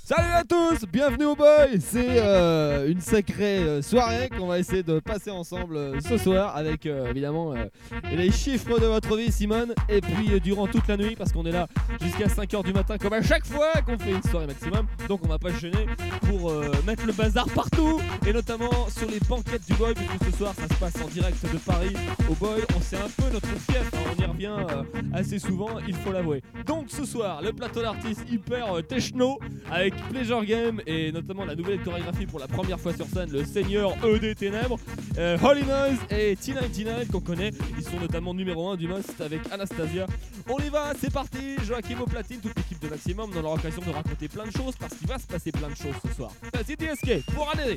Salut à tous, bienvenue au Boy. C'est une sacrée soirée qu'on va essayer de passer ensemble ce soir avec évidemment les chiffres de votre vie Simone. Et puis durant toute la nuit parce qu'on est là jusqu'à 5h du matin comme à chaque fois qu'on fait une soirée maximum. Donc on va pas se gêner pour mettre le bazar partout et notamment sur les banquettes du Boy, puisque ce soir ça se passe en direct de Paris au Boy. C'est un peu notre fief, hein, on y revient assez souvent, il faut l'avouer. Donc ce soir le plateau d'artistes hyper techno avec Pleasure Game et notamment la nouvelle chorégraphie pour la première fois sur scène, le Seigneur des Ténèbres, Holy Noise et T99 qu'on connaît, ils sont notamment numéro 1 du Most avec Anastasia. On y va, c'est parti, Joachim au platine, toute l'équipe de Maximum, on aura l'occasion de raconter plein de choses parce qu'il va se passer plein de choses ce soir. Vas-y DSK, pour aller.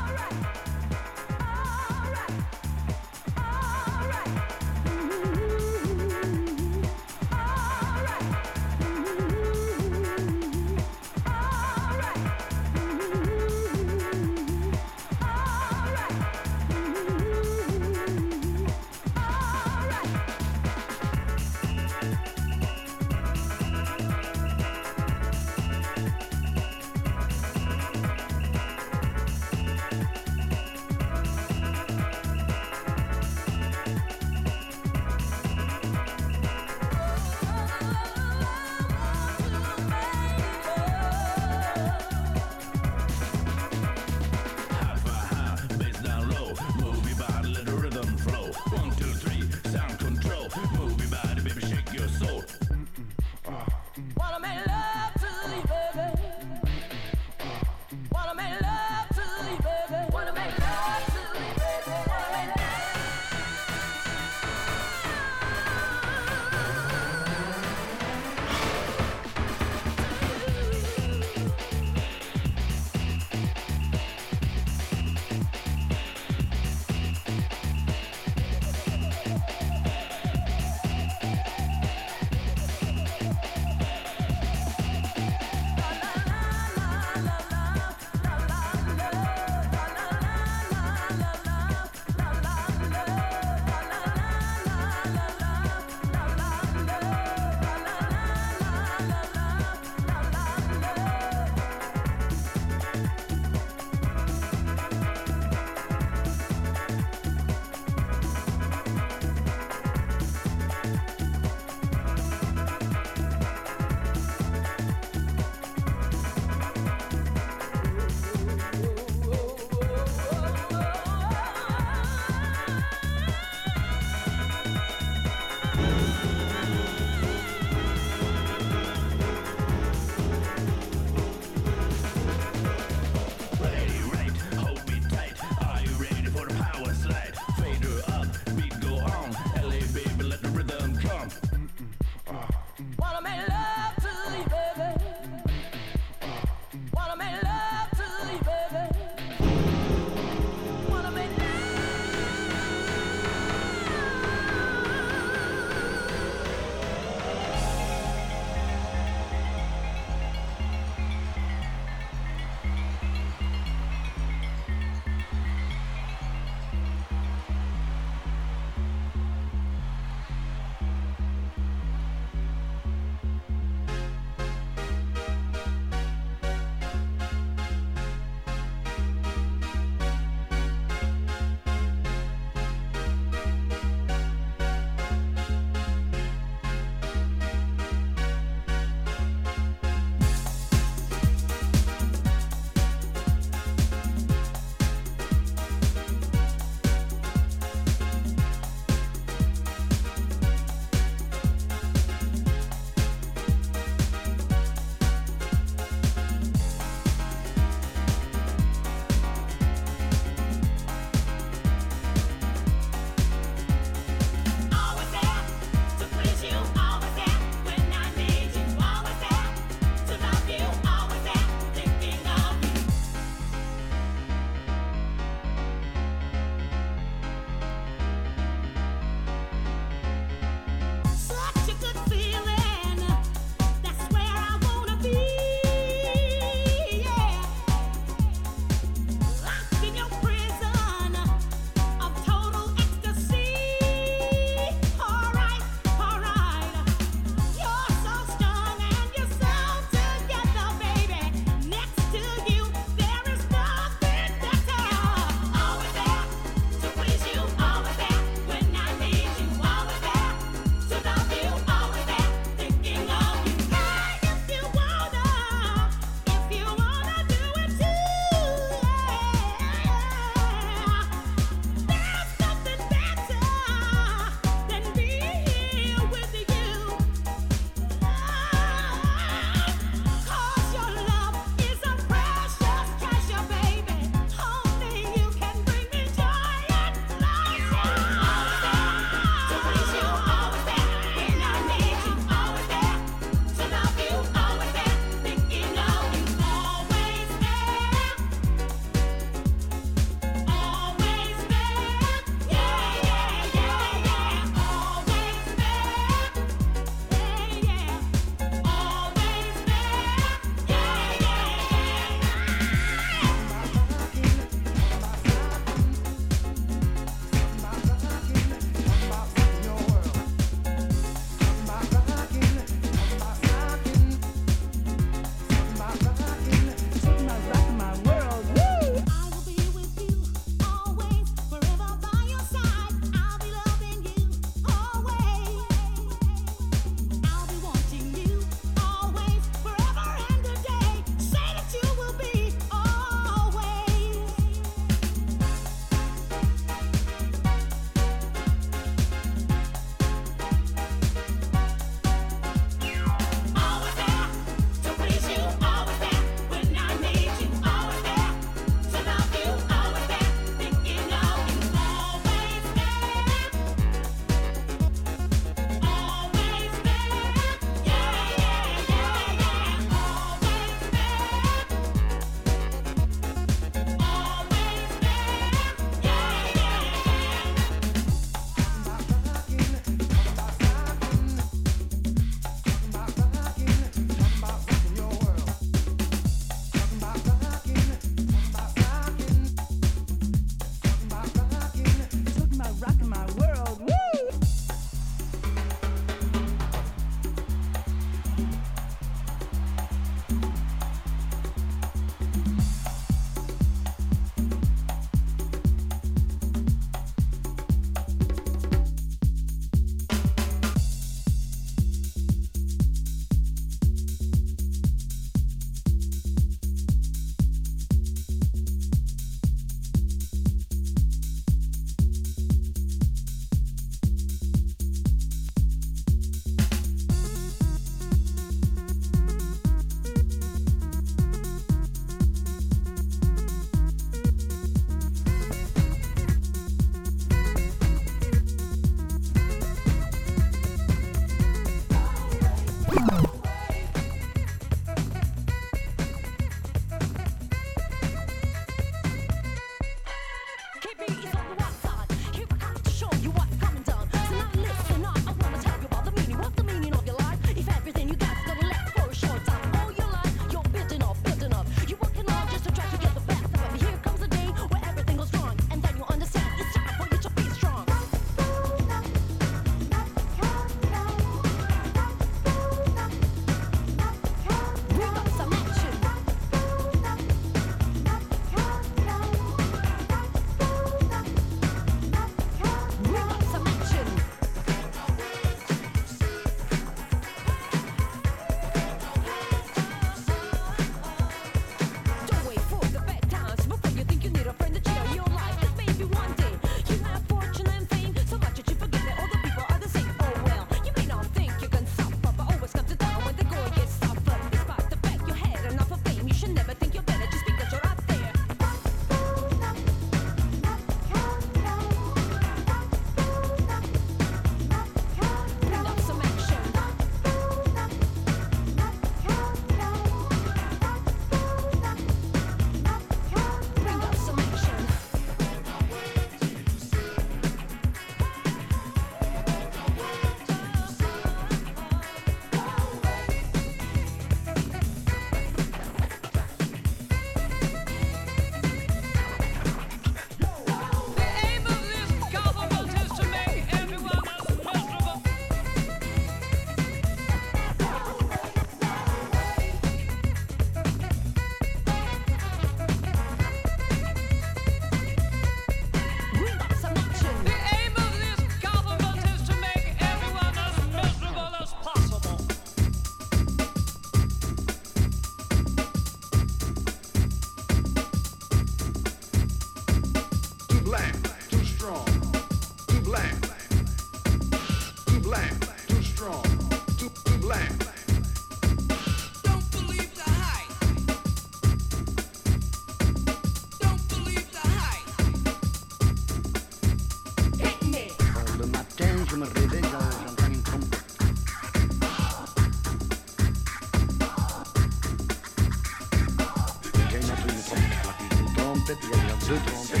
trompettes, il y avait deux trompettes.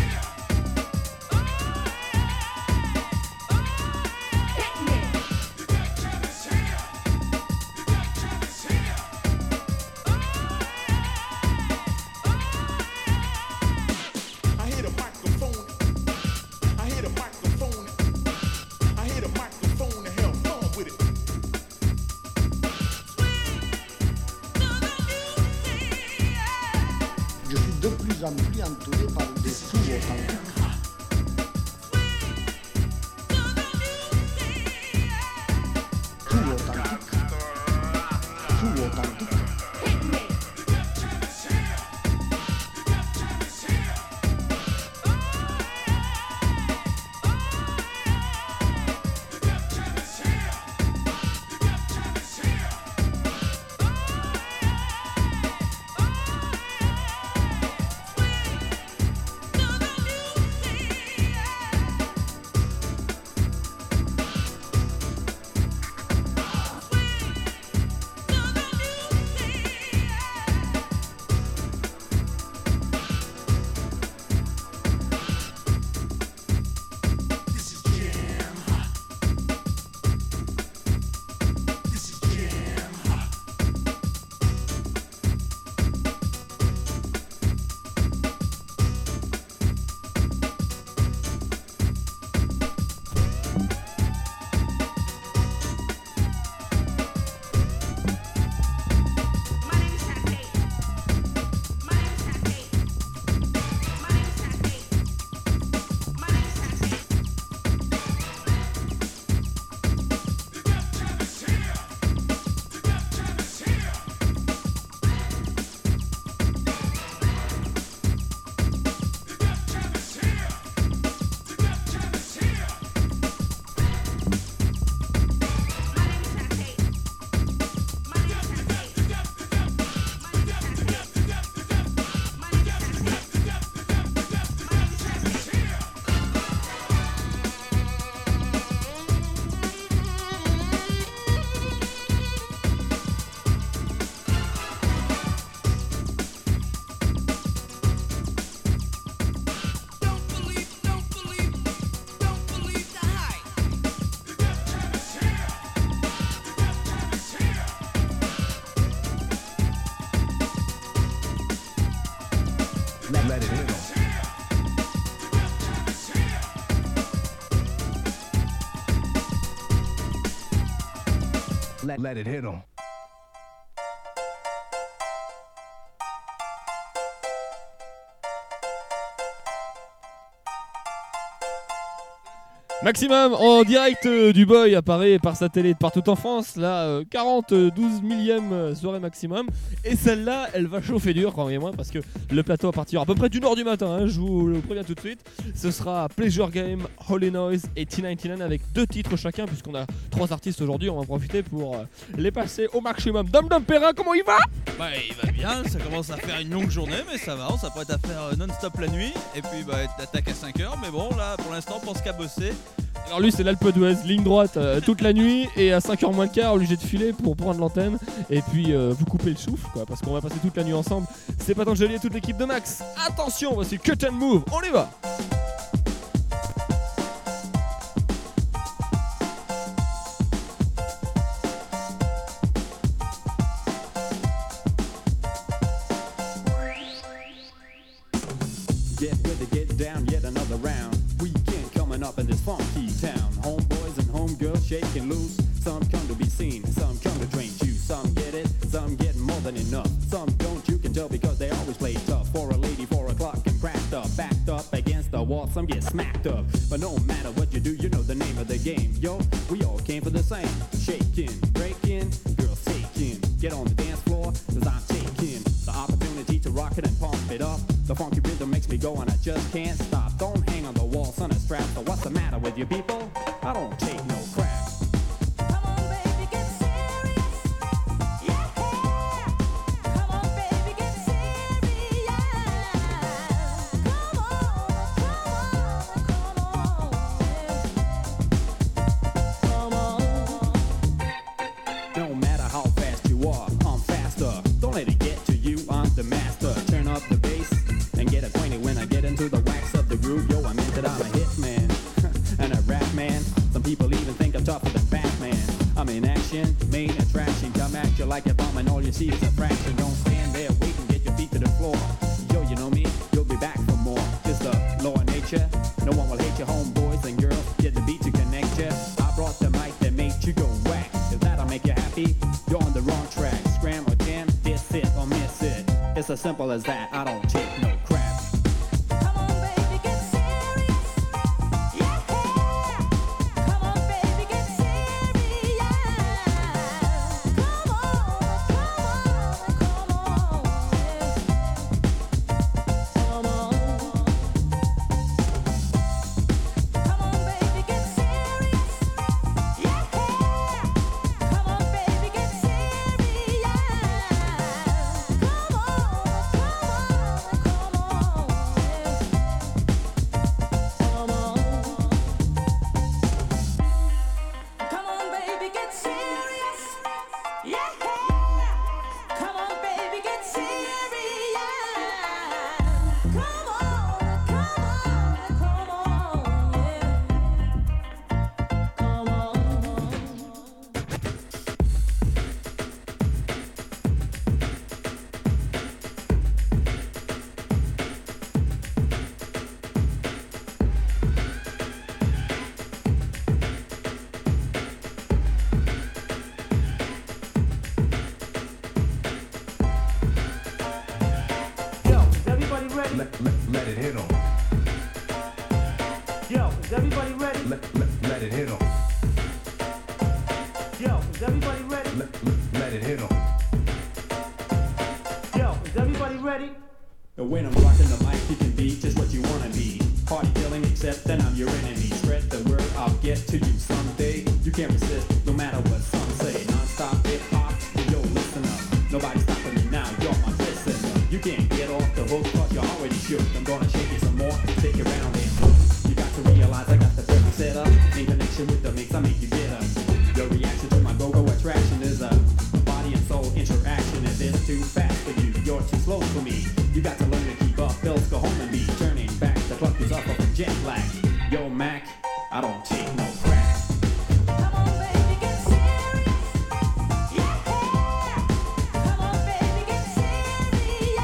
Je suis de plus en plus entouré par des fous authentiques. Fous authentiques. Fous authentiques. Let it hit 'em. Let it hit 'em. Maximum en direct du Boy apparaît par sa télé de partout en France. Là, 12 millième soirée Maximum. Et celle-là, elle va chauffer dur, croyez-moi, parce que le plateau à partir à peu près d'1h du matin, hein, je vous le préviens tout de suite. Ce sera Pleasure Game, Holy Noise et T99 avec 2 titres chacun, puisqu'on a 3 artistes aujourd'hui. On va en profiter pour les passer au maximum. Dom Dom Perrin, comment il va? Bah il va bien, ça commence à faire une longue journée, mais ça va, on s'apprête à faire non-stop la nuit. Et puis bah t'attaques à 5h, mais bon là pour l'instant pense qu'à bosser. Alors lui c'est l'Alpe d'Huez, ligne droite toute la nuit, et à 5h moins le quart obligé de filer pour prendre l'antenne et puis vous couper le souffle quoi, parce qu'on va passer toute la nuit ensemble. C'est Patangeli et toute l'équipe de Max. Attention, voici Cut and Move, on y va. Get ready, get down, yet another round. Weekend coming up in this funky town. Homeboys and homegirls shaking loose. Some come to be seen, some come to drink juice. Some get it, some get more than enough. Some don't, you can tell because they always play tough. For a lady, 4 o'clock and cracked up. Backed up against the wall, some get smacked up. But no matter what you do, you know the name of the game. Yo, we all came for the same. Shaking, breaking, girls taking. Get on the dance floor, cause I'm taking the opportunity to rock it and pump it up. The funky rhythm makes me go and I just can't stop. Don't hang on the wall, son, a strap. So what's the matter with you people? I don't take no crap. Come on, baby, get serious. Yeah. Come on, baby, get serious. Come on. No matter how fast you are, I'm faster. Don't let it get to you, I'm the master. Turn up the bass and get acquainted when I achieves a fraction. Don't stand there waiting, get your feet to the floor. Yo, you know me, you'll be back for more. Just the law of nature. No one will hate your homeboys and girls. Get the beat to connect ya. I brought the mic that made you go whack. If that'll make you happy, you're on the wrong track. Scram or jam, diss it or miss it. It's as simple as that. I don't take no crap. Come on, baby, get serious. Yeah. Come on, baby, get serious. Come on, come on, come on. Come on, baby, get serious. Yeah. Come on, baby, get serious. Come Let it hit 'em. Yo, is everybody ready? Let it hit 'em. Yo, is everybody ready? Let it hit 'em. Yo, is everybody ready? And when I'm rocking the mic, you can be just what you wanna be. Party killing, except then I'm your enemy. Spread the word, I'll get to you someday. You can't resist, no matter what some say. Non-stop hip-hop, yo, listen up. Nobody's stopping me now, you're my listener. You can't get off the hook, cause you're already shook. I'm gonna shake you some more, take you around and look. You got to realize I got the perfect setup. In connection with the mix, I make you get up. Your reaction to my go-go attraction is a body and soul interaction. If it's too fast for you, you're too slow for me. You got to learn to keep up, else go home and be turning back. The clock is up of jet lag. Yo, Mac, I don't take no crap. Come on, baby, get serious. Yeah. Come on, baby, get serious.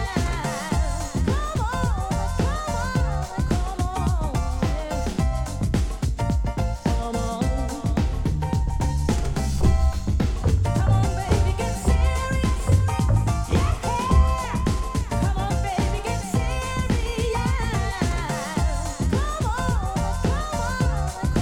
Come on, come on, come on. Come on, baby, get serious. Yeah. Come on, baby, get serious. Come on, come on.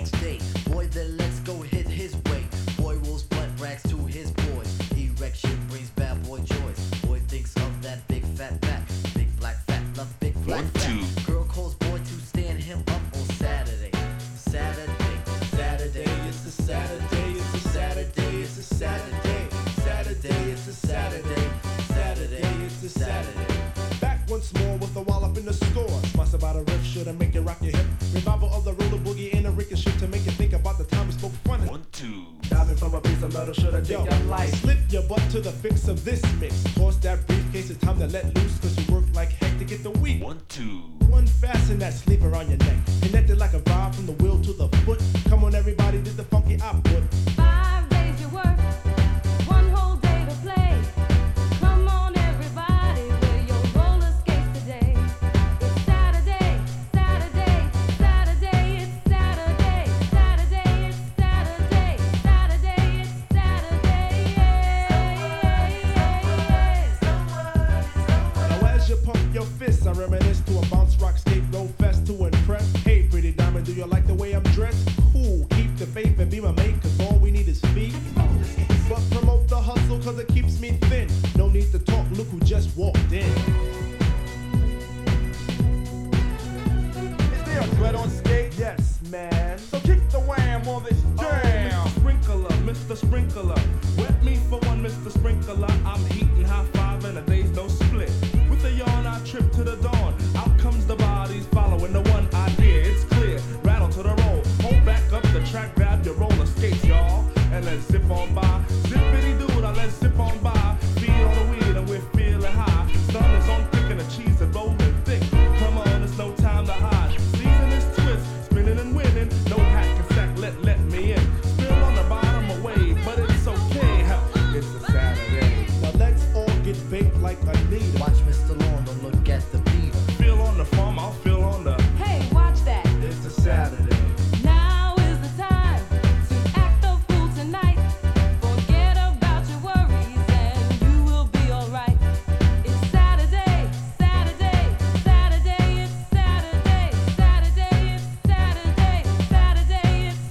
next day. Boy, then let's go hit his way. Boy rolls butt rags to his boys. Erection brings bad boy joys. Boy thinks of that big fat back. Big black fat, love big black fat. Girl calls boy to stand him up on Saturday. Saturday, Saturday, it's a Saturday, it's a Saturday, it's a Saturday. Saturday, it's a Saturday. Saturday, it's a Saturday. Back once more with a wallop in the store. Sponsor by the riff, should I make you rock your hip? Revival of the roller boogie and a ricochet to make you think about the time we spoke funny. 1, 2. Diving from a piece of metal, should I take your life? Slip your butt to the fix of this mix. Toss that briefcase, it's time to let loose. Cause you work like heck to get the week. 1, 2. One fasten that sleeper on your neck. Connected like a vibe from the wheel to the foot. Come on everybody, did the funky output. 5 days you work, 1 whole day to play. Come on everybody, wear your roller skates today. It's Saturday, Saturday, Saturday, it's Saturday, Saturday, it's Saturday, Saturday, it's Saturday. Now as you pump your fists, I reminisce to a bounce rock skate roll fest to impress. Hey pretty diamond, do you like the way I'm dressed? Cool, keep the faith and be my mate, cause all we need is feet. But promote the hustle cause it keeps me thin. No need to talk, look who just walked in. Is there a threat on skate? Yes, man. So kick the wham on this jam. Mr. Sprinkler, wet me for one, Mr. Sprinkler. I'm heating high five and a day's no split. With a yawn, I trip to the dawn. Out comes the bodies following the one idea. It's clear, rattle to the roll. Hold back up the track, grab your roller skates, y'all, and let's zip on by. Zippity doo, now let's zip on by. Feet on the weed and we're feeling high. Sun is on thick and the cheese is rolling thick. Come on, it's no time to hide. Season is twist, spinning and winning. No hack and sack, let me in. Spill on the bottom away, but it's okay. It's a Saturday. Now let's all get baked like Anita. Watch Mr. Lawn, don't look at the beat. Feel on the farm, I'll feel on the. Hey, watch that. It's a Saturday. Now is the time to act the fool tonight. Forget about your worries and you will be alright. It's Saturday, Saturday, Saturday, it's Saturday, Saturday, it's Saturday, Saturday, it's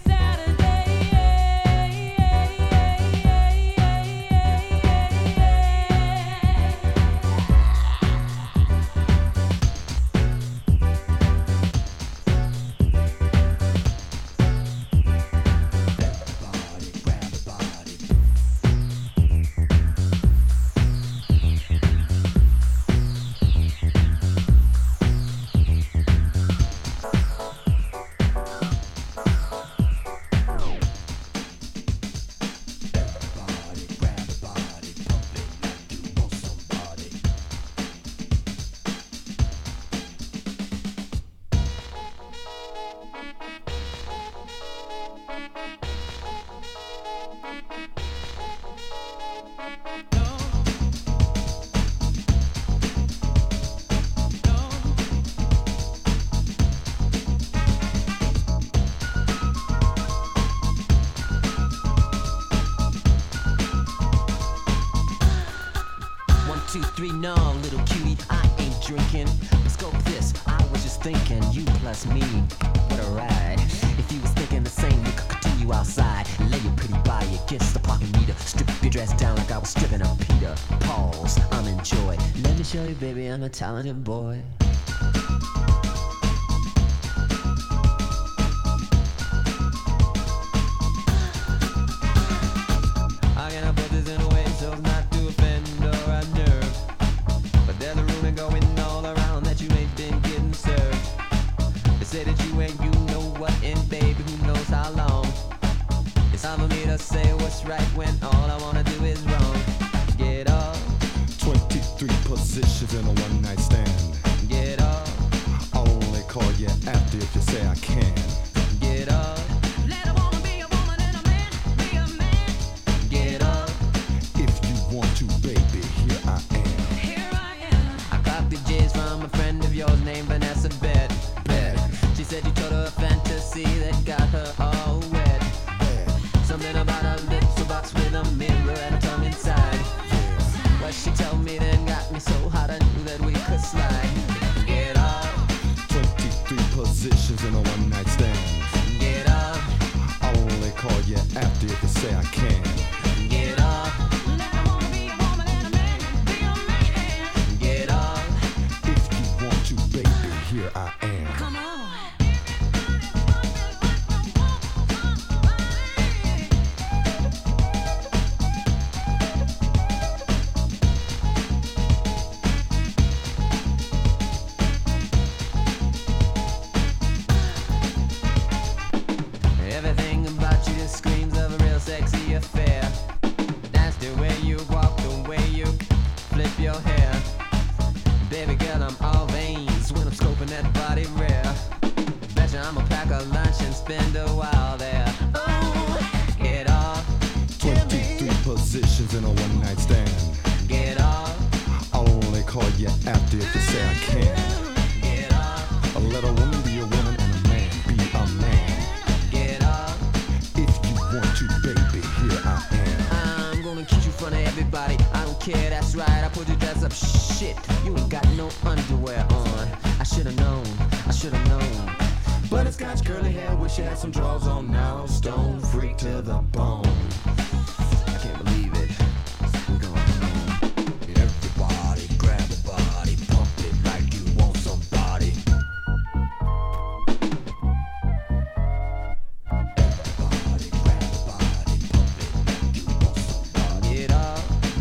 Two, three, no, little cutie, I ain't drinking. Scope this, I was just thinking, you plus me, what a ride. If you was thinking the same, we could continue outside. Lay your pretty body against the parking meter. Strip your dress down like I was stripping a Peter. Pause, I'm in joy. Let me show you, baby, I'm a talented boy. I gotta put this in a way so as not to offend or unnerve. But there's a rumor going all around that you ain't been getting served. They say that you ain't you know what, and baby, who knows how long. It's time for me to say what's right when all I wanna do is wrong. Get up. 23 positions in a one-night stand. Get up. I'll only call you after if you say I can. Get up. Let a woman be a woman and a man be a man. Get up. If you want to, baby, here I am. Here I am. I copied J's from a friend of yours named Vanessa Bet. She said you told her a fantasy that got her all wet. Something about a little box with a mirror and a tongue inside. What she told me then got me so hot I knew that we could slide. Get up. 23 positions in a one-night stand. Get up. call you after if you say I can. Get up. Get up. If you want to, baby, here I am. Come on. Everything about you just screams of a real sexy affair. That's the way you walk, the way you flip your hair. Baby girl, I'm all veins when I'm scoping that body rare. Betcha I'ma pack a lunch and spend a while there. Ooh, get off. 23 positions in a one night stand. Get off. I'll only call you after if you say I can. Get off. Let a woman be a woman and a man be a man. Get off. If you want to, baby, here I am. I'm gonna keep you in front of everybody. I don't care, that's right. I put your dress up. Shit, you ain't got no underwear on. I should've known. I should've known. Butterscotch curly hair, wish you had some drawers on now. Stone freak to the bone. I can't believe it. We're going home. Everybody grab the body, pump it like you want somebody. Everybody grab the body, pump it like you want somebody. Get off.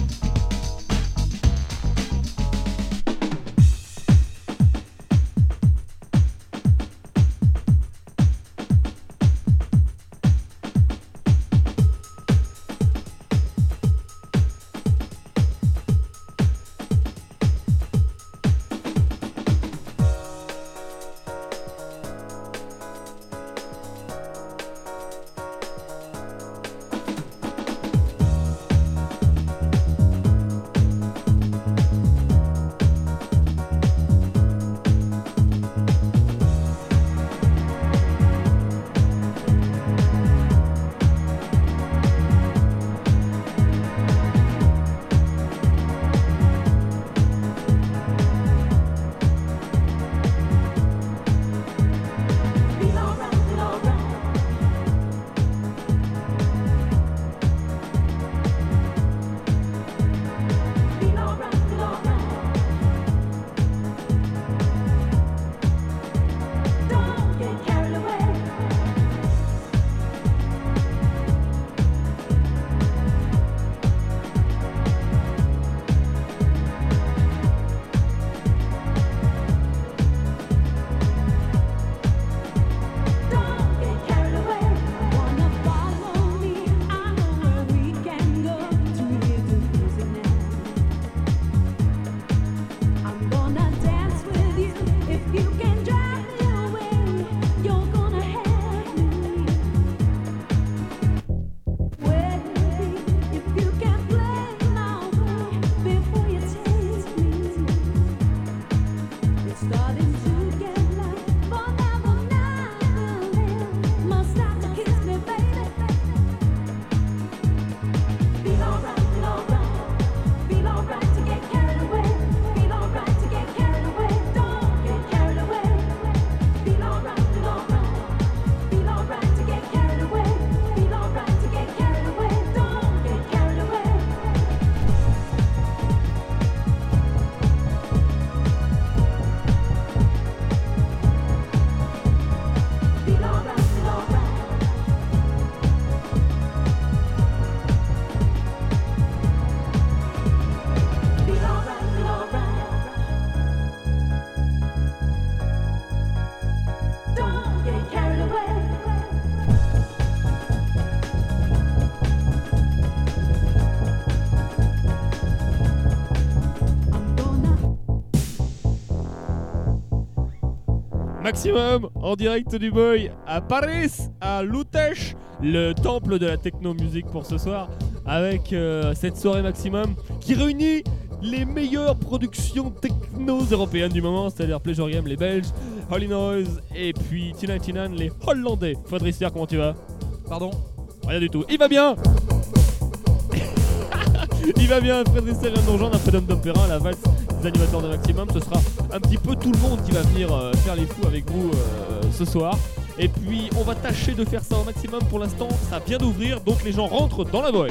Maximum en direct du Boy à Paris, à Lutèche, le temple de la techno-musique pour ce soir, avec cette soirée Maximum qui réunit les meilleures productions techno européennes du moment, c'est-à-dire Pleasure Game, les Belges, Holy Noise et puis Tina Tinan, les Hollandais. Fabrice, comment tu vas? Pardon? Rien du tout. Il va bien. Il va bien, Frédéric vient de nous rejoindre après Dom Perrin, la valse des animateurs de Maximum. Ce sera un petit peu tout le monde qui va venir faire les fous avec vous ce soir. Et puis on va tâcher de faire ça au maximum. Pour l'instant ça vient d'ouvrir, donc les gens rentrent dans la voie.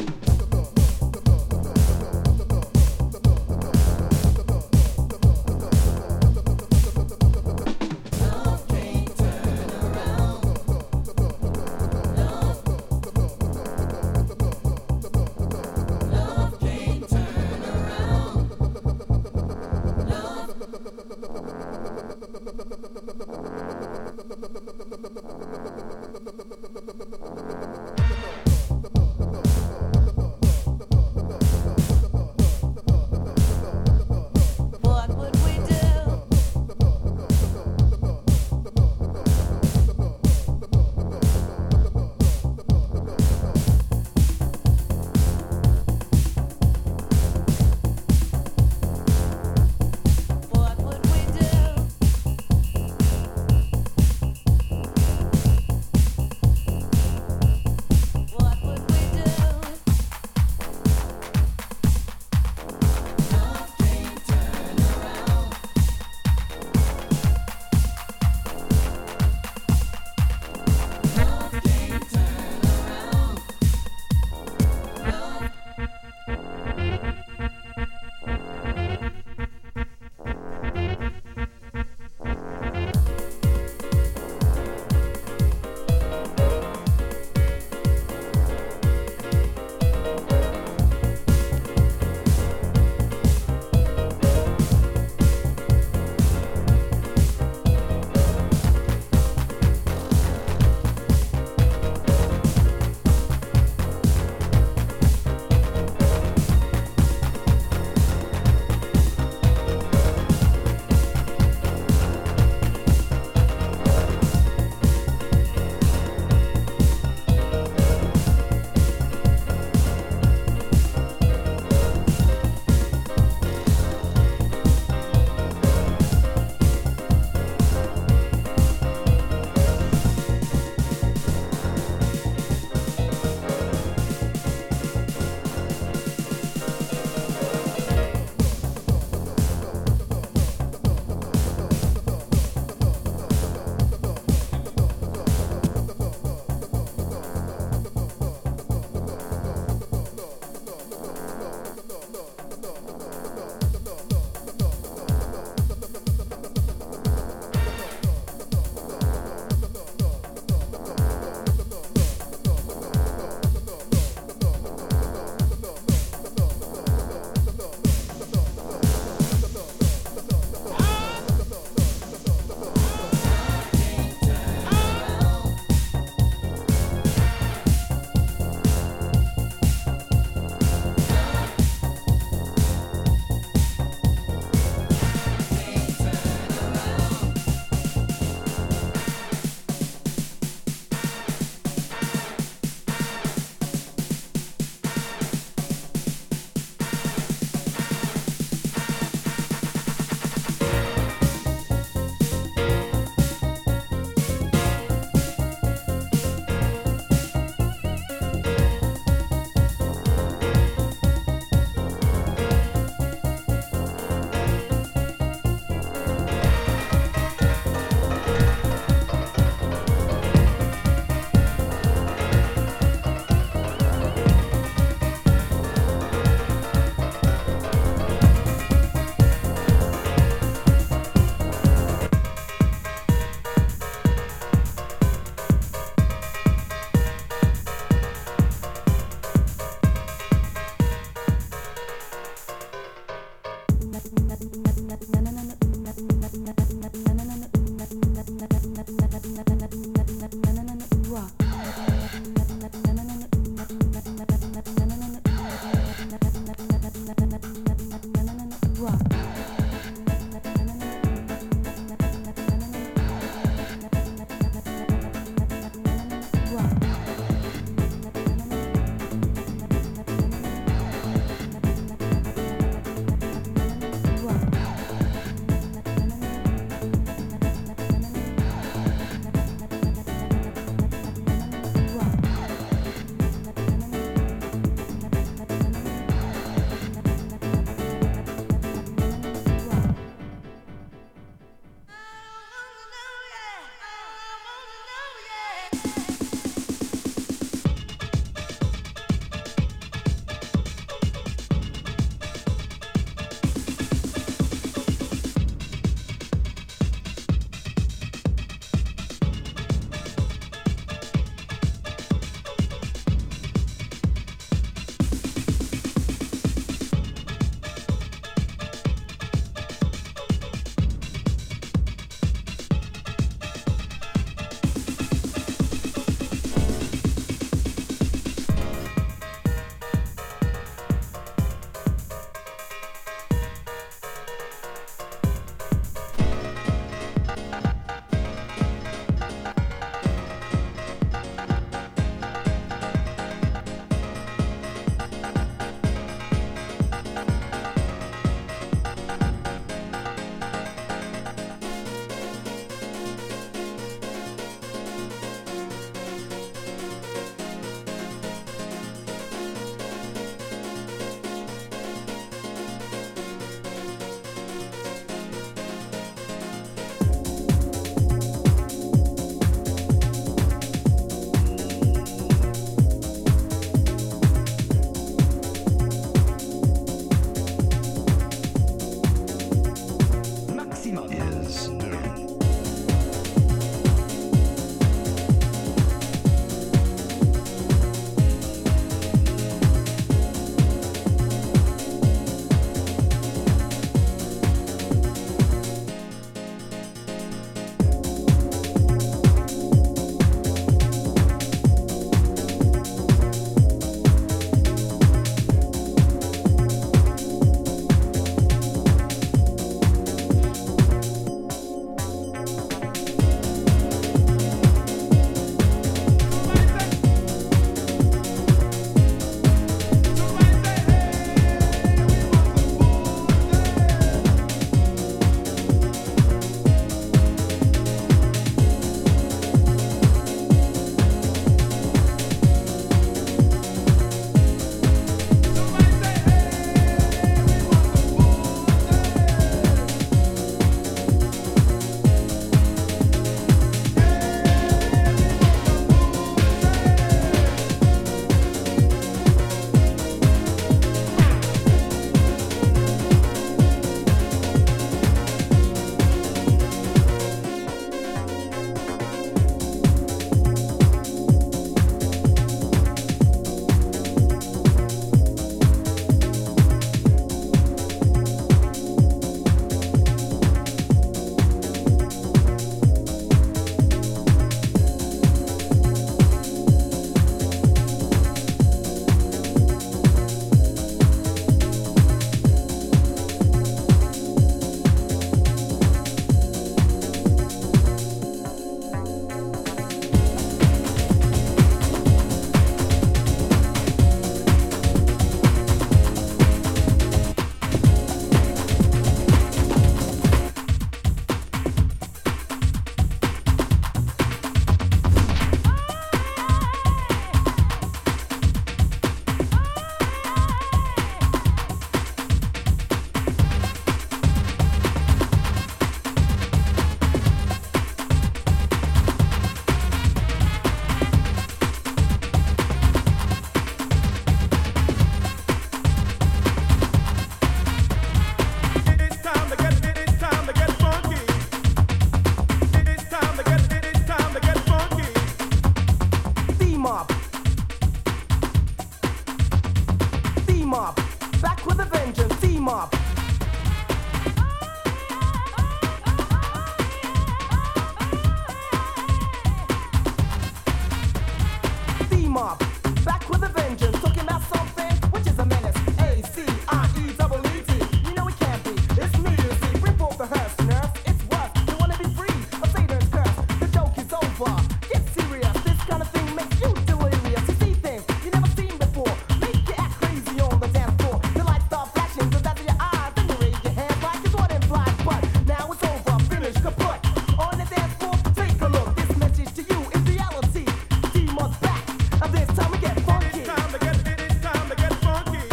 over. Get serious, this kind of thing makes you delirious. You see things you never seen before, make you act crazy on the dance floor. The lights start flashing, the dazzle your eyes, then you raise your hands like it's what implies. But now it's over, finish, kaput. On the dance floor, take a look. This message to you is reality. Demons back, and this time we get funky. Time to get funky. Time to get funky.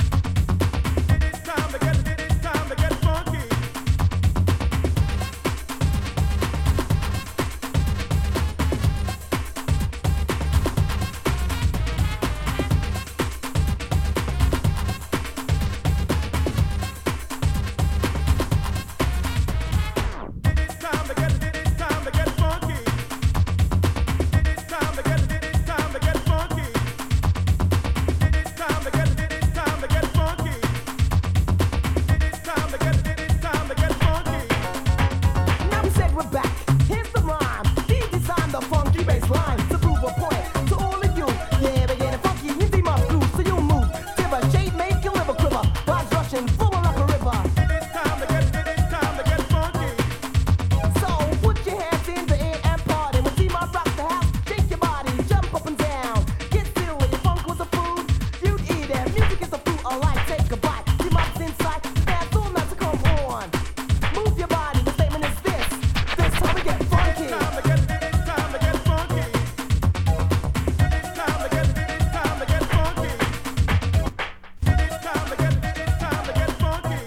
Now we said we're back. Here's the rhyme. He designed the funky bass line to prove a point to all of you. Yeah, we're getting funky. You see my groove, so you move. Shiver, shade, make your liver quiver. Vibes rushing, full like a river. Time to get funky. So put your hands in the air and party. When T-Mob rocks the house, shake your body, jump up and down. Get silly. Funk was a food, you'd eat it. Music is a fruit, alright, take a bite. T-Mob's inside, dance all night to come on. Move your body, the statement is this. This time we get funky. Time to get funky. Time to get funky. Time to get funky. Time to get funky.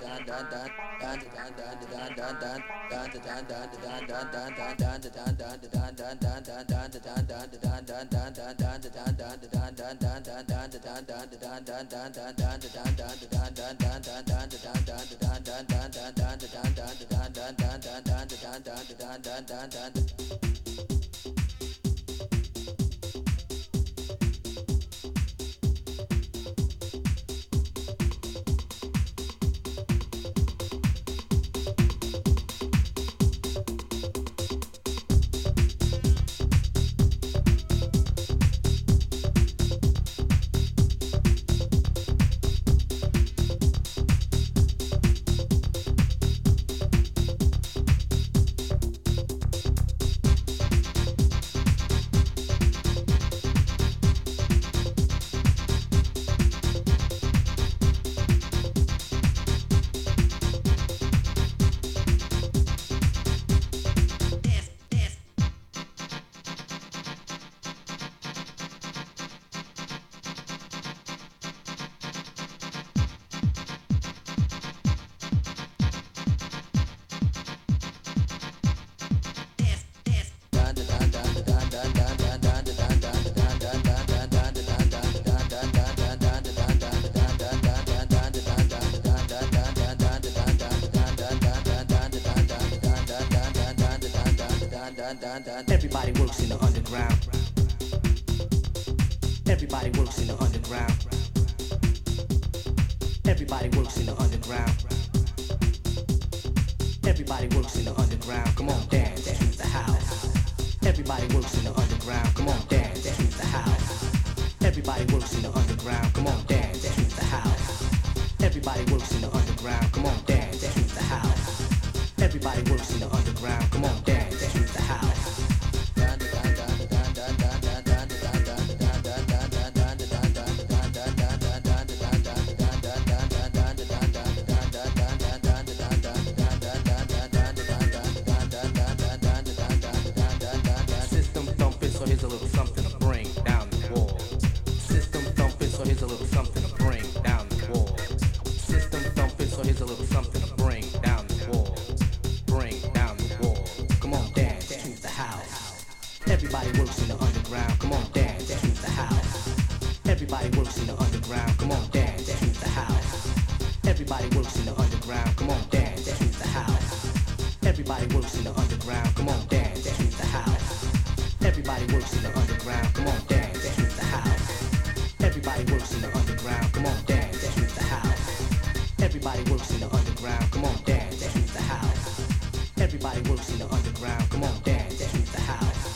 Everybody works in the underground. Everybody works in the underground. Everybody works in the underground. Everybody works in the underground. Come on, dance to the house. Everybody works in the underground. Come on, dance to the house. Everybody works in the underground. Come on, dance to the house. Everybody works in the underground. Come on, dance to the house. Everybody works in the underground. Come on, dance to the house. System thumping, so here's a little something to bring down the walls. System thumping, so here's a little something to bring down the walls. System thumping, so here's a little something to bring down the walls. Bring down the walls. Come on, dance to the house. Everybody works in the underground. Come on, dance to the house. Everybody works in the underground. Come on, dance to the house. Everybody works in the underground. Come on, dance to the house. Everybody works in the underground. Come on, dance to the house. Everybody works in the underground. Come on, dance to the house. Everybody works in the underground. Come on, dance to the house. Everybody works in the underground. Come on, dance to the house. Everybody works in the underground. Come on, dance to the house.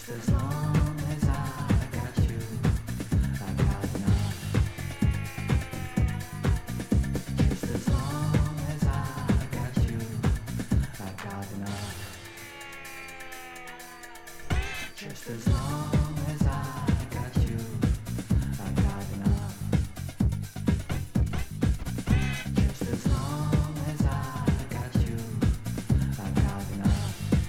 as long as I got you, I got enough. Just as long as I got you, I got enough. Just as long as I got you, I got enough. Just as long as I got you, I got enough.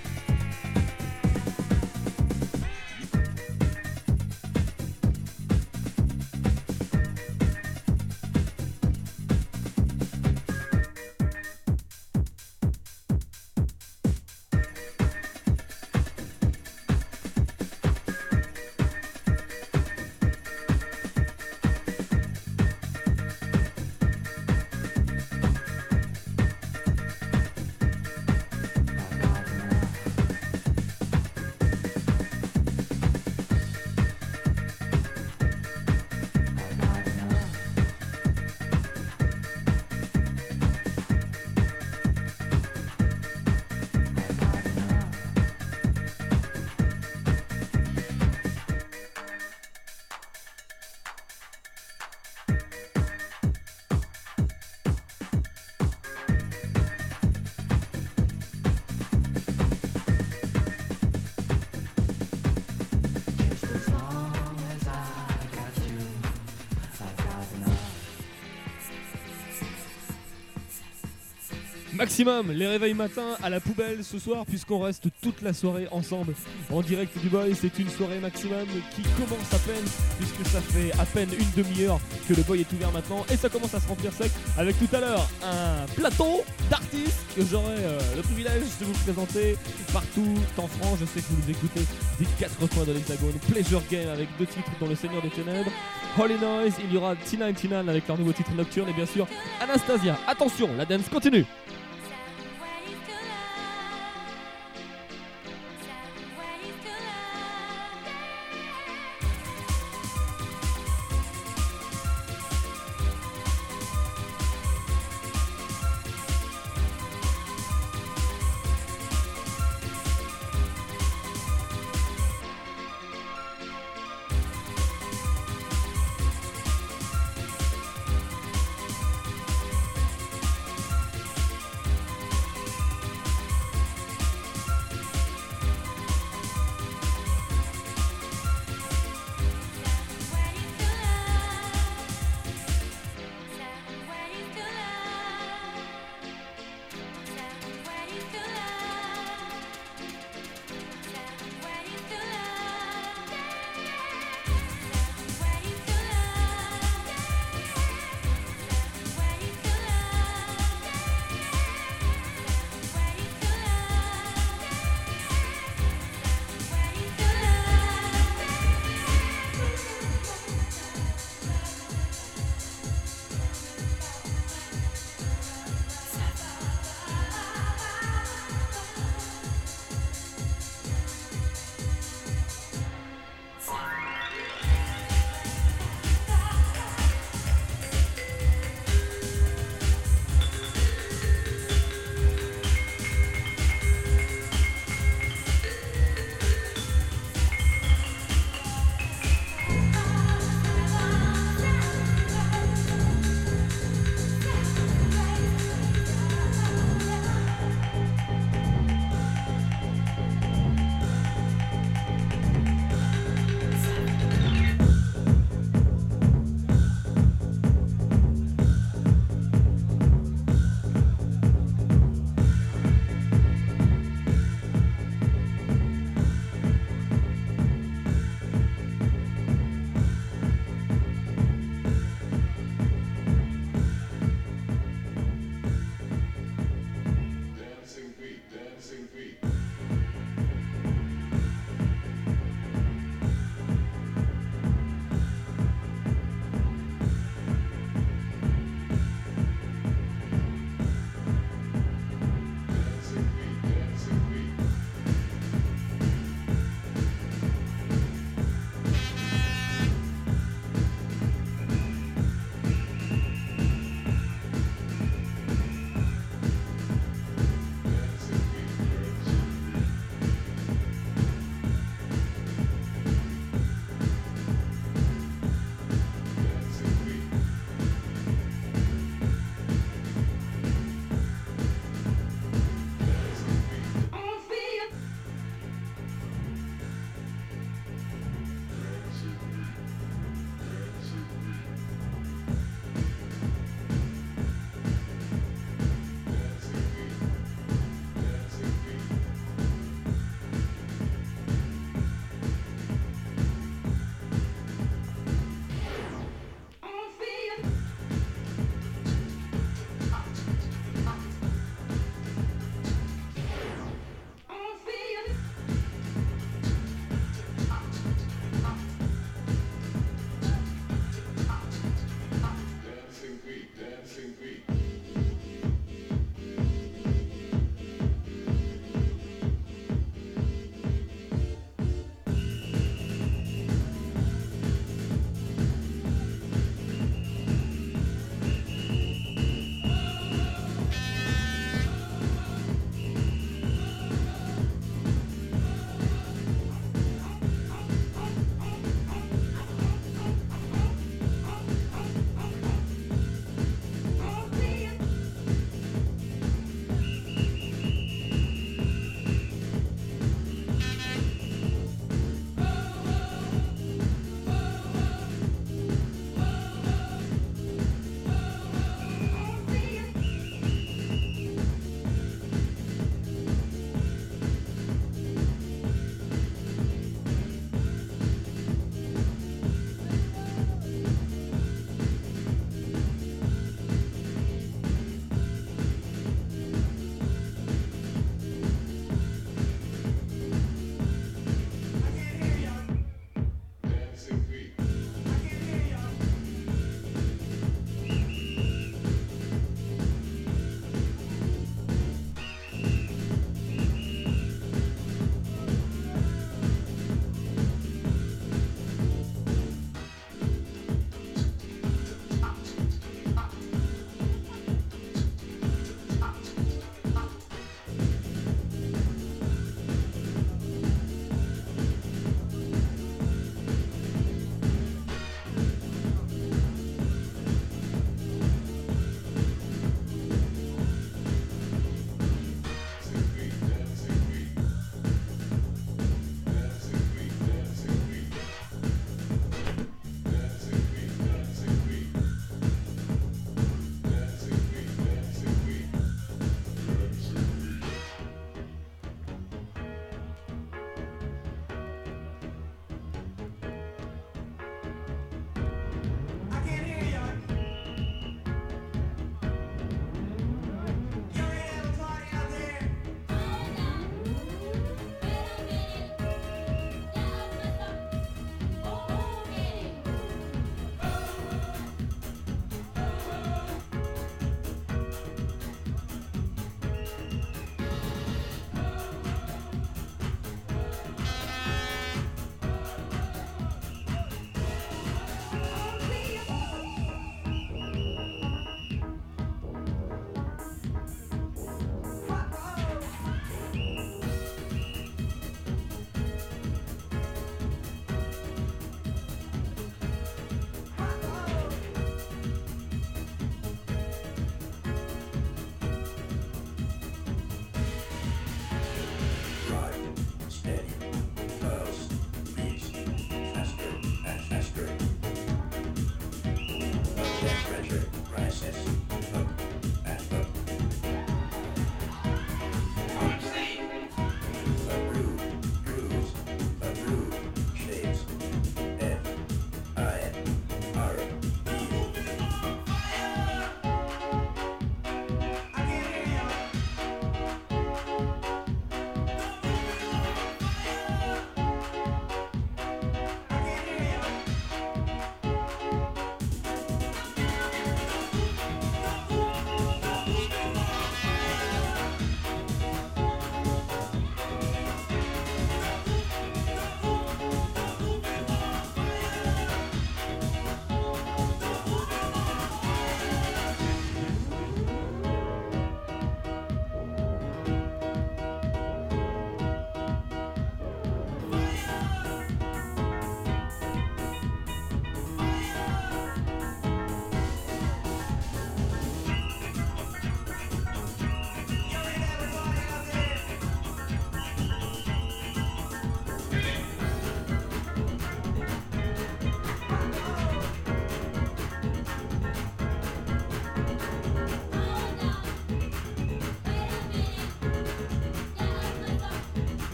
Maximum, les réveils matins à la poubelle ce soir puisqu'on reste toute la soirée ensemble en direct du Boy. C'est une soirée Maximum qui commence à peine puisque ça fait à peine une demi-heure que le Boy est ouvert maintenant et ça commence à se remplir sec avec tout à l'heure un plateau d'artistes que j'aurai le privilège de vous présenter partout en France. Je sais que vous nous écoutez des quatre coins de l'Hexagone. Pleasure Game avec 2 titres dont Le Seigneur des Ténèbres, Holy Noise, il y aura T99 avec leur nouveau titre Nocturne et bien sûr Anastasia. Attention, la dance continue.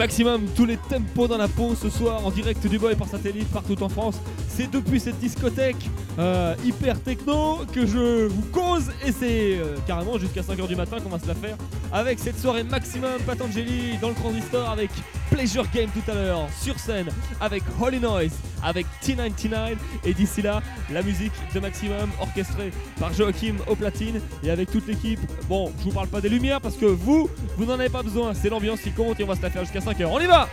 Maximum, tous les tempos dans la peau ce soir en direct du Boy par satellite partout en France. C'est depuis cette discothèque hyper techno que je vous cause et c'est carrément jusqu'à 5h du matin qu'on va se la faire avec cette soirée Maximum Patangeli dans le transistor avec Pleasure Game tout à l'heure sur scène avec Holy Noise, avec T99 et d'ici là la musique de Maximum orchestrée par Joachim au platine et avec toute l'équipe. Bon, je vous parle pas des lumières parce que vous n'en avez pas besoin, c'est l'ambiance qui compte et on va se la faire jusqu'à 5h. On y va!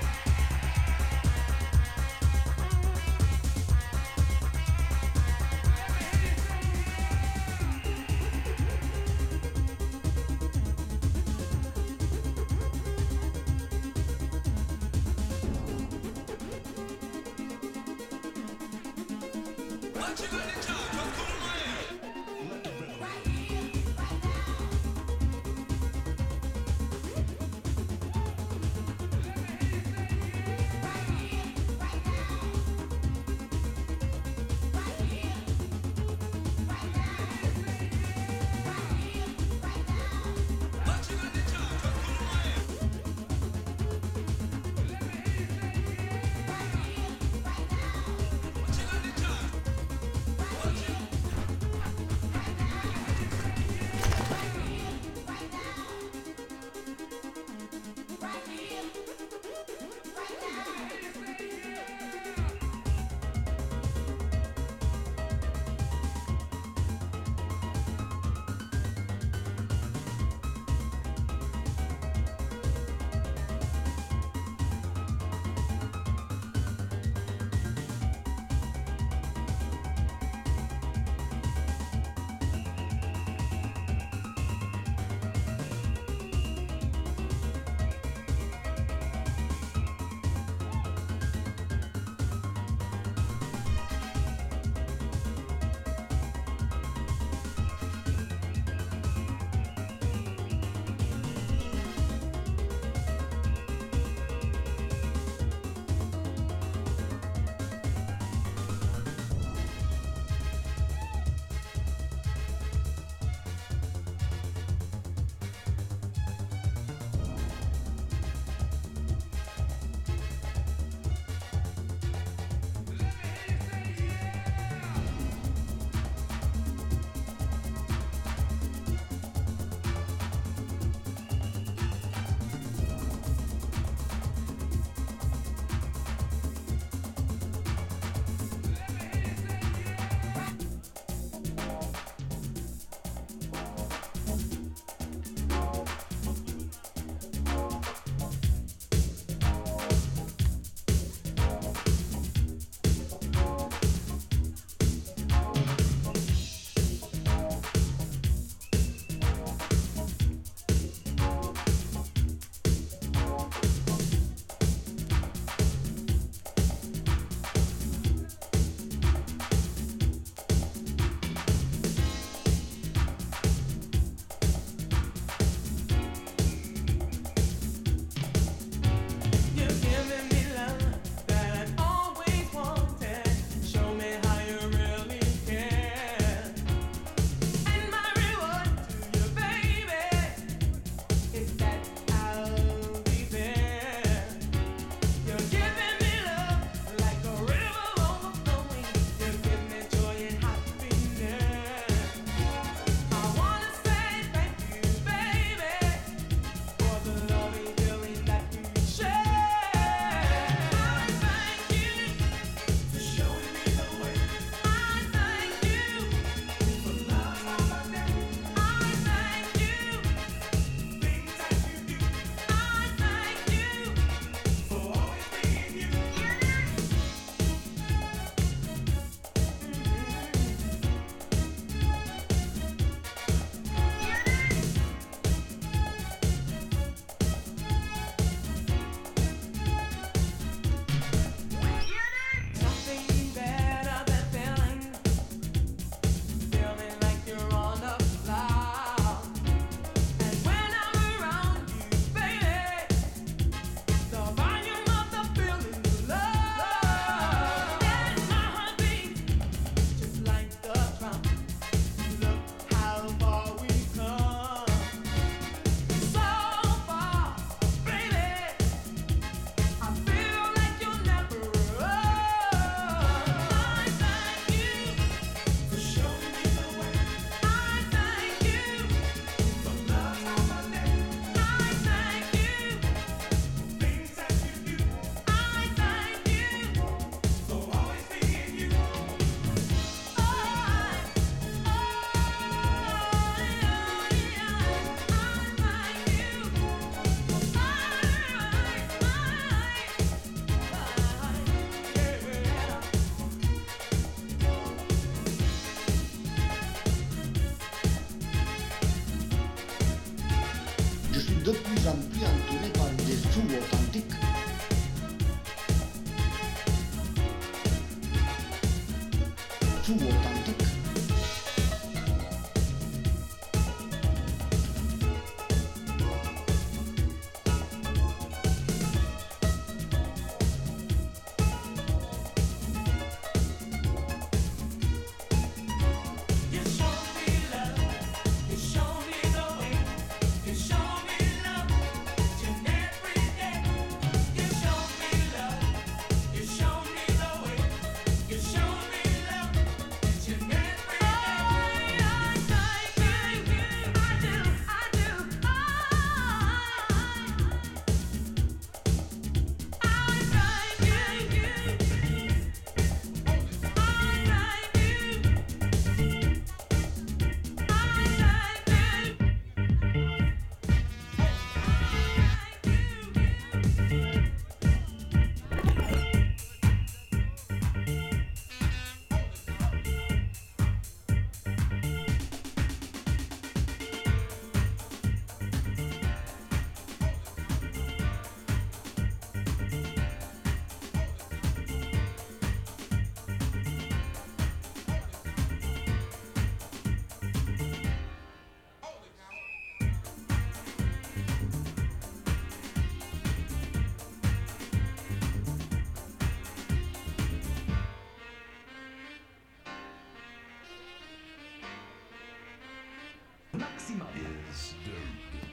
fou authentique. Maxima is dope.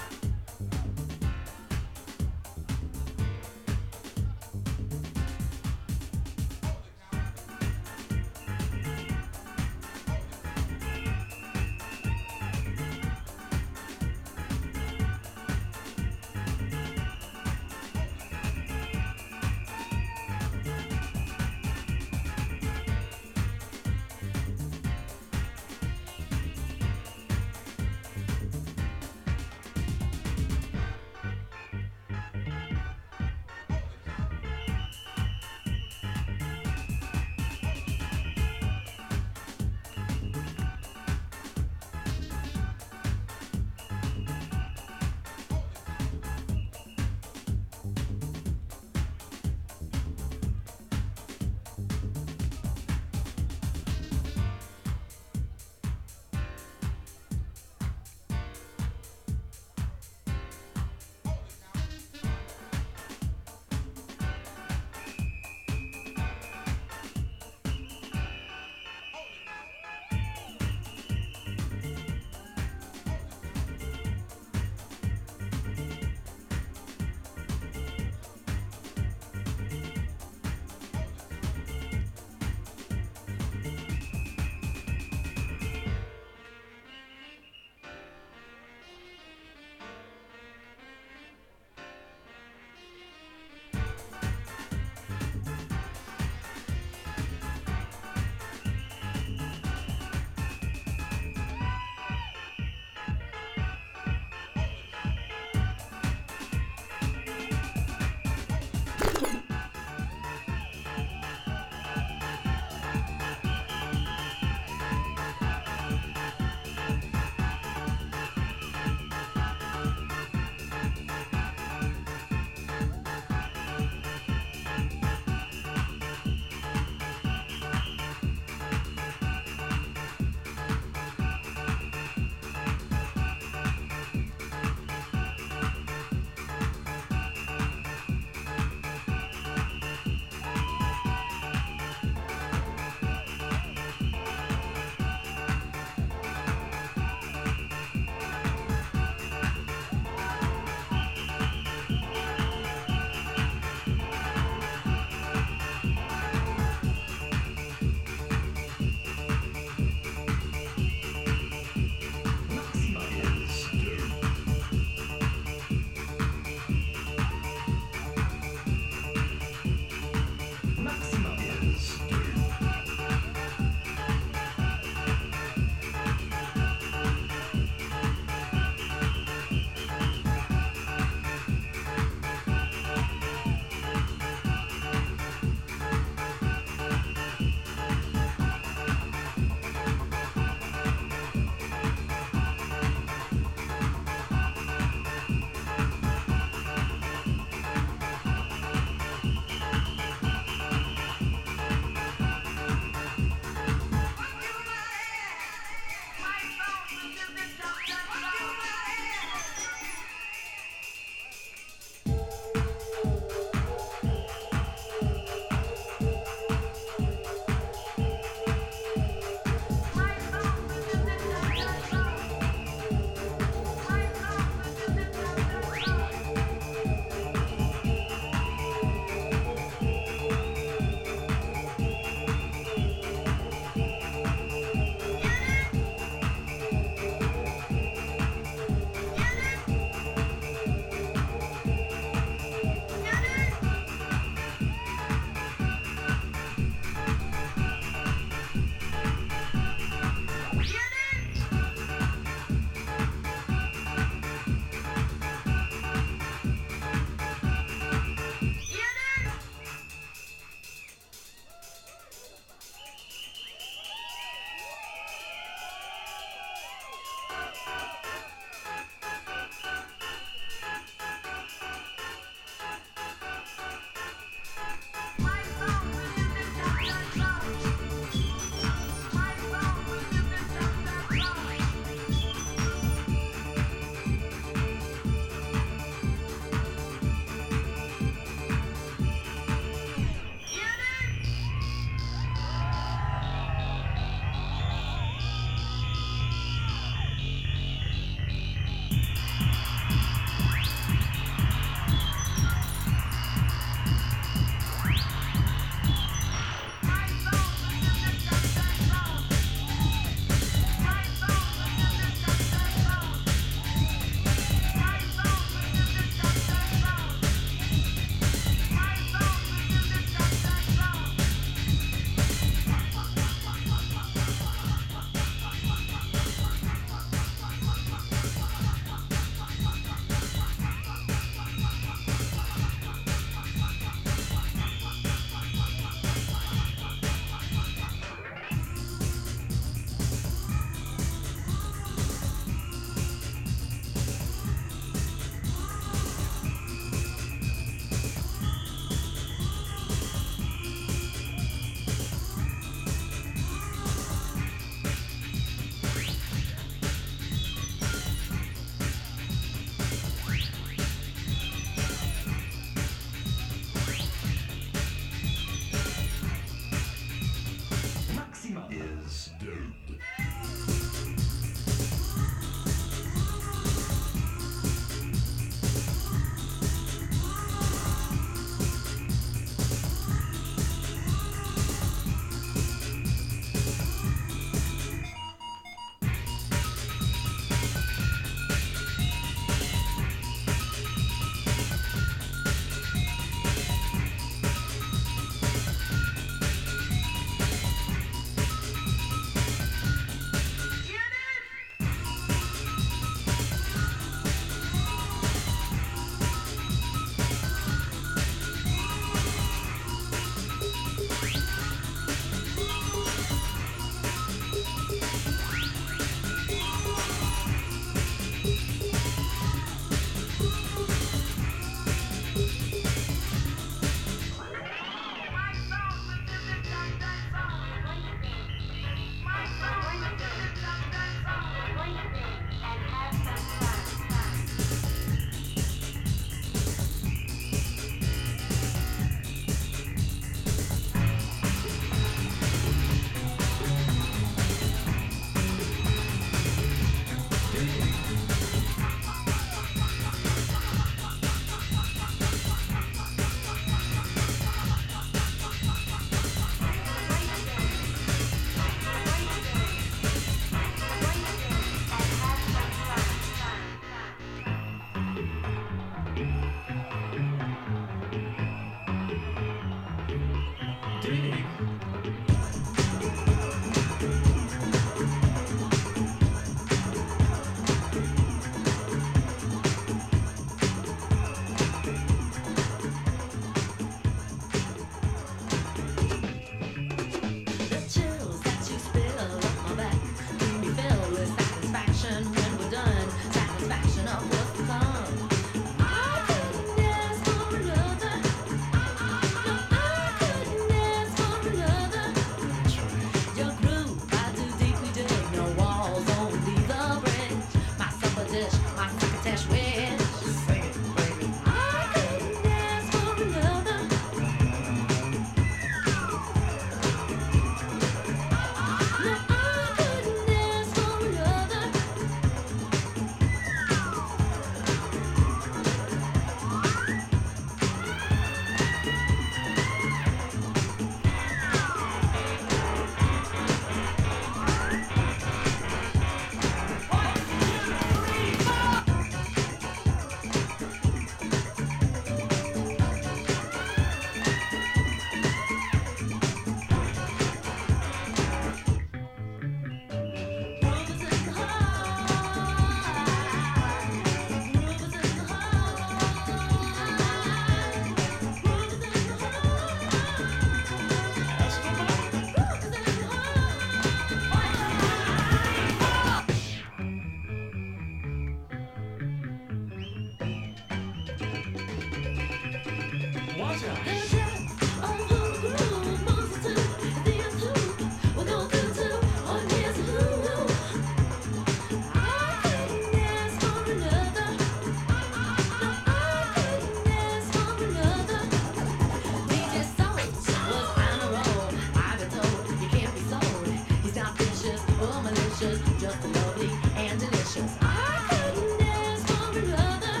Just lovely and delicious. I couldn't dance for another.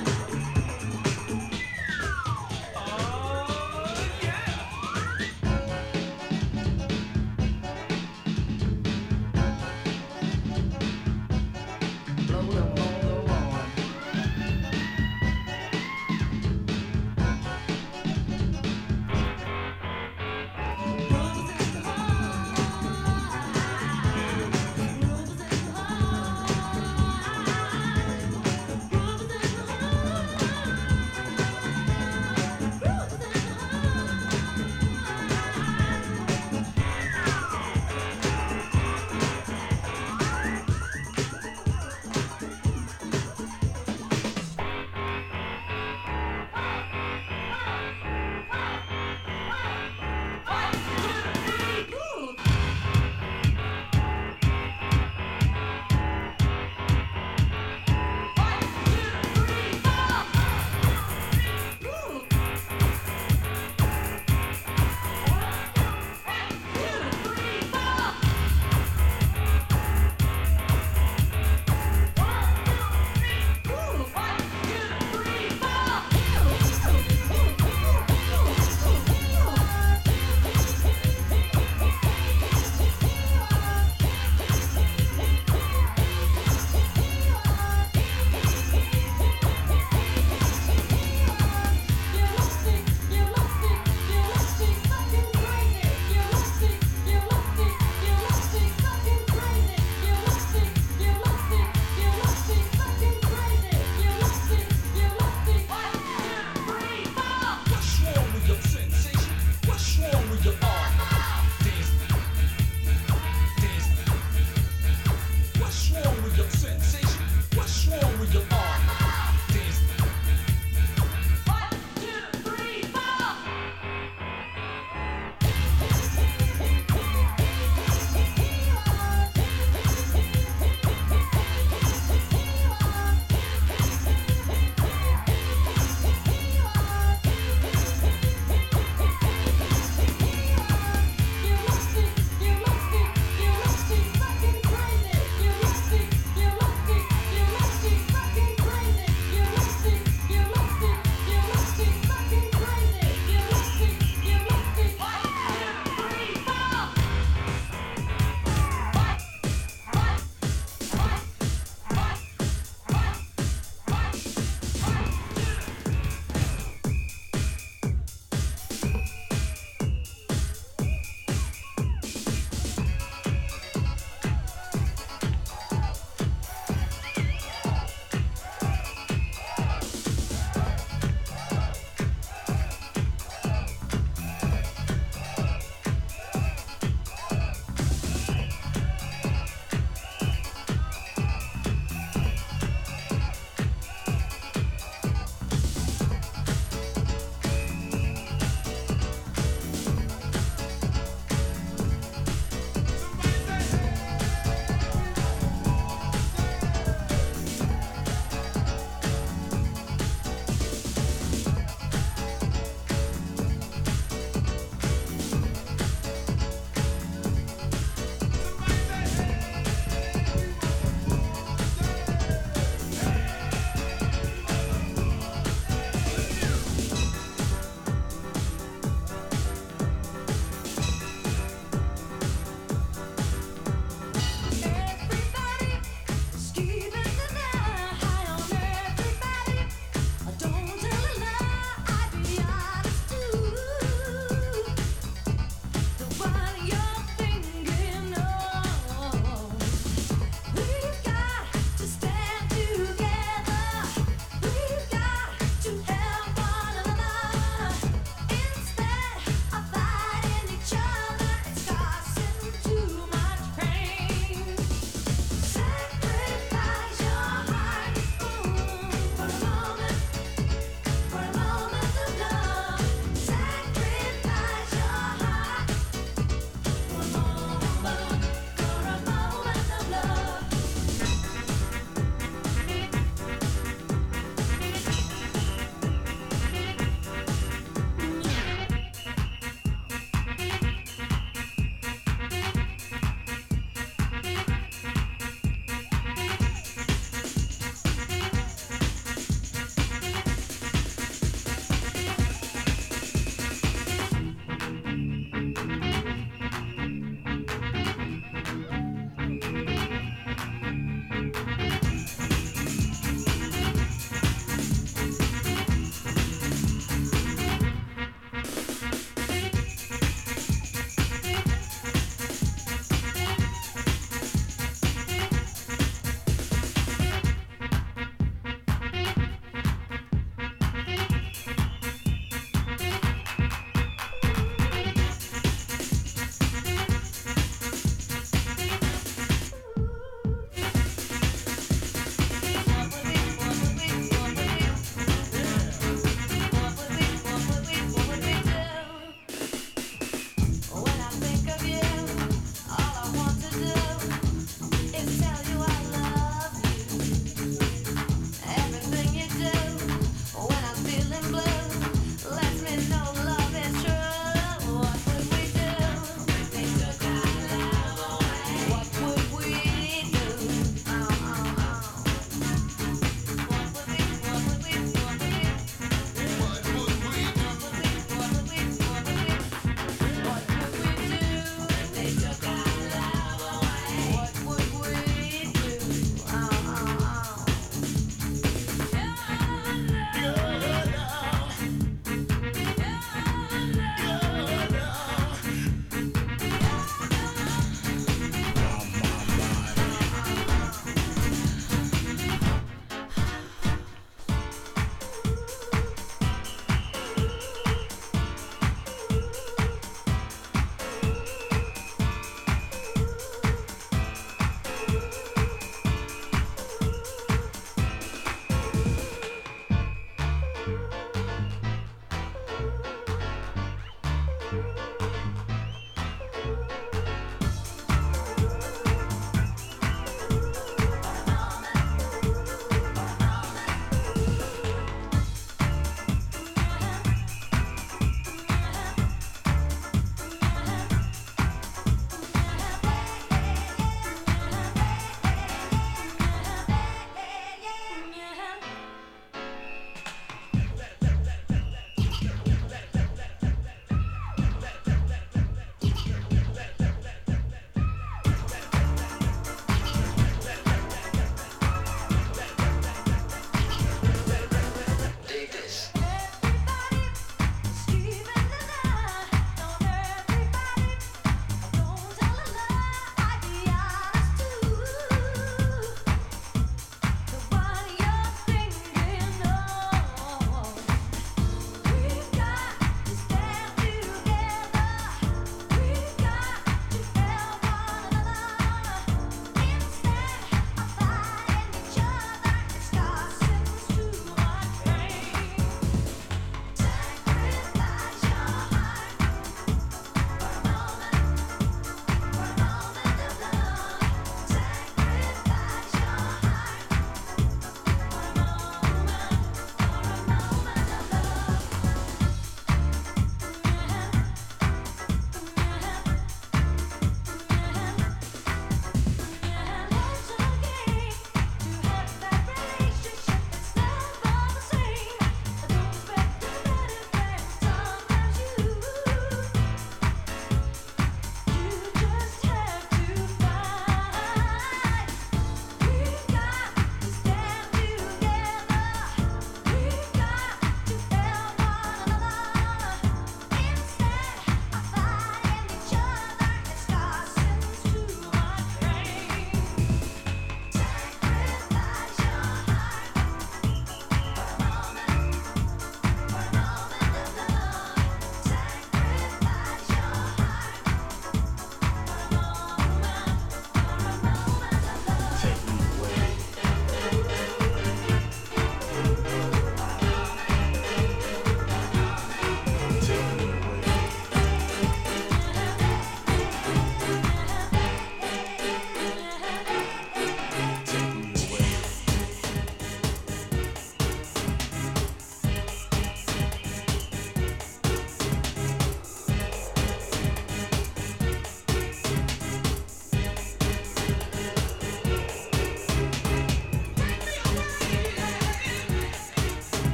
Roses in the heart.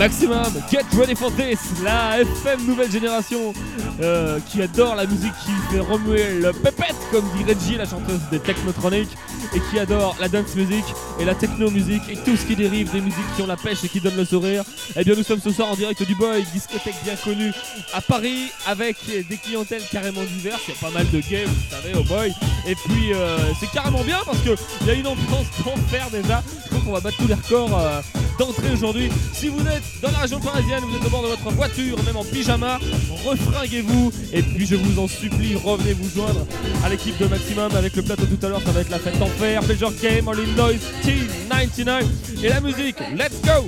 Maximum, get ready for this, la FM nouvelle génération qui adore la musique qui fait remuer le pépette comme dit Reggie, la chanteuse des Technotronic, et qui adore la dance music et la techno music et tout ce qui dérive des musiques qui ont la pêche et qui donnent le sourire. Et bien nous sommes ce soir en direct du Boy, discothèque bien connue à Paris avec des clientèles carrément diverses. Il y a pas mal de gays, vous savez, au Boy. Et puis c'est carrément bien parce qu'il y a une ambiance d'enfer déjà. Je crois qu'on va battre tous les records d'entrée aujourd'hui. Si vous êtes dans la région parisienne, vous êtes au bord de votre voiture, même en pyjama, refringuez-vous. Et puis je vous en supplie, revenez vous joindre à l'équipe de Maximum avec le plateau tout à l'heure. Ça va être la fête d'enfer. Pleasure Game, All in Noise, T99 et la musique. Let's go!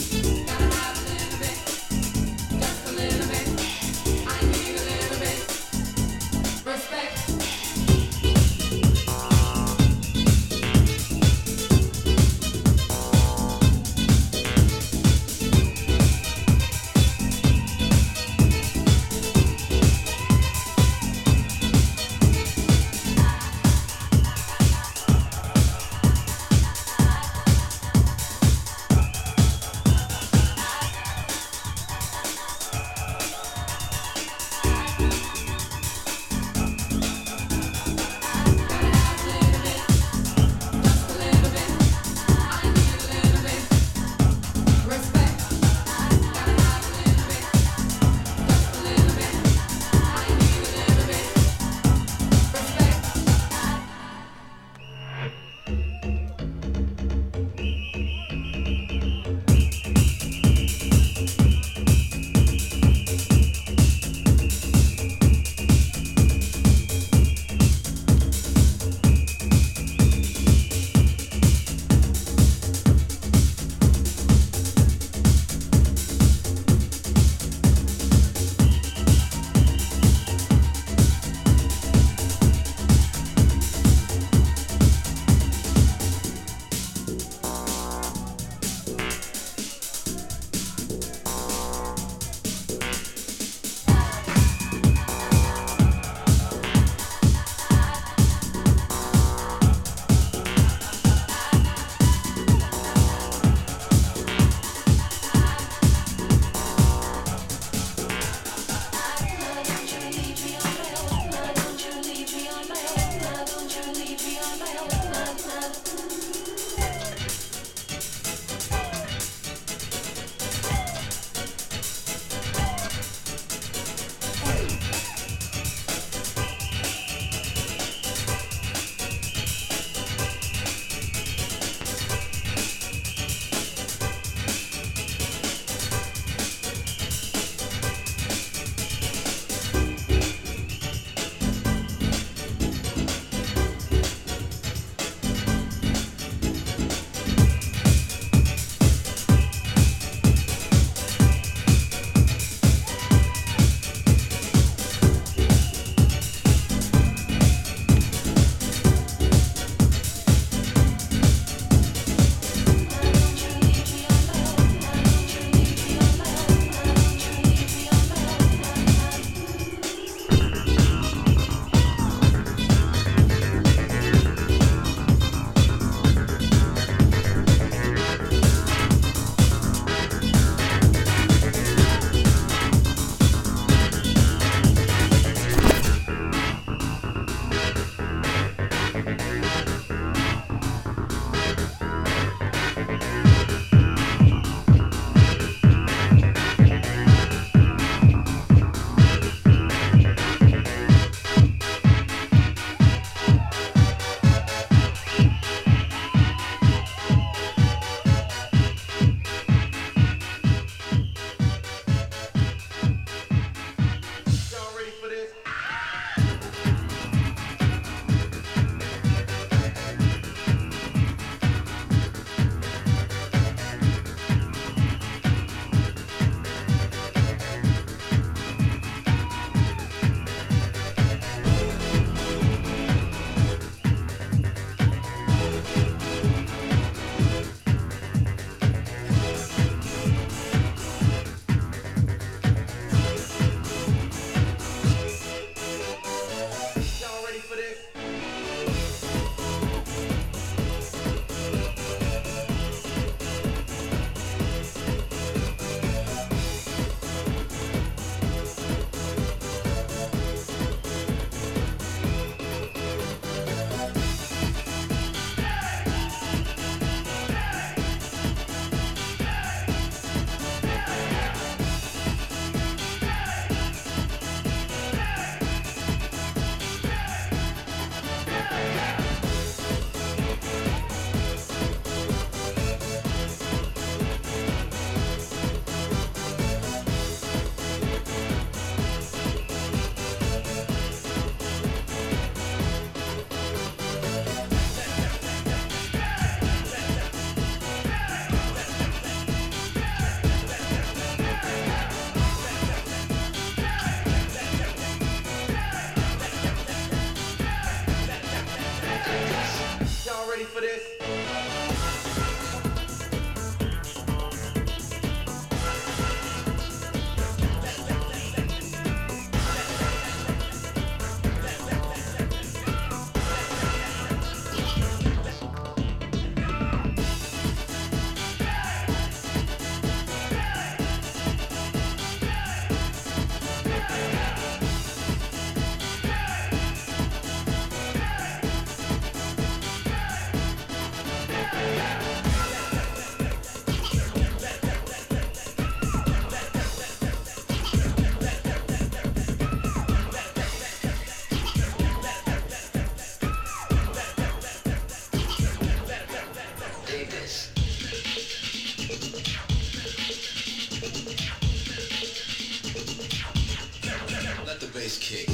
bass kick.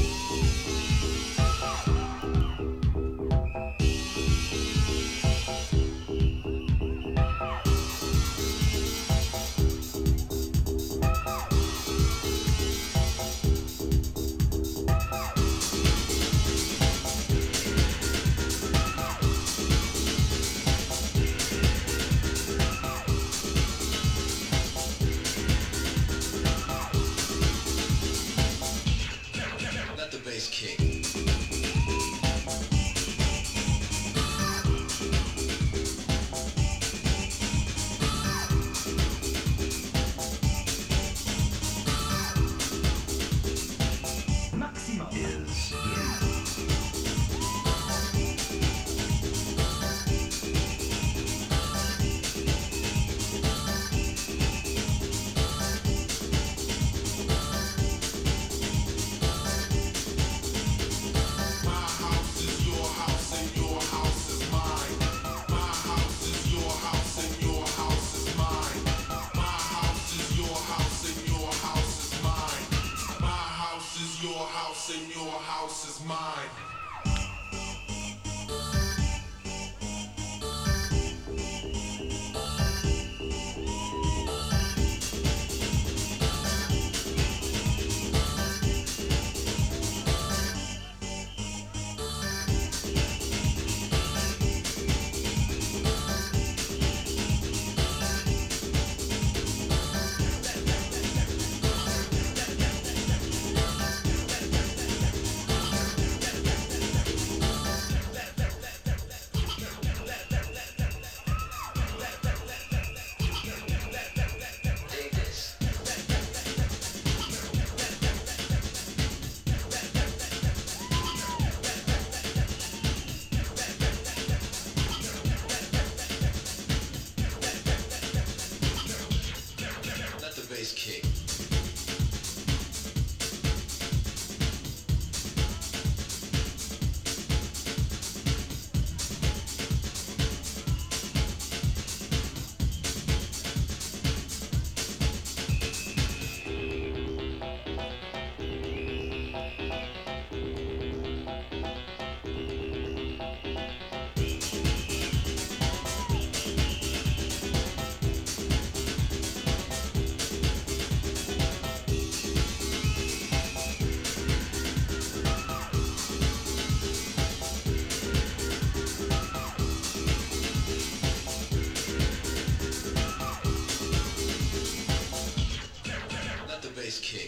Let the bass kick. Maxima is Your house and your house is mine. Let the bass kick. Let the bass kick.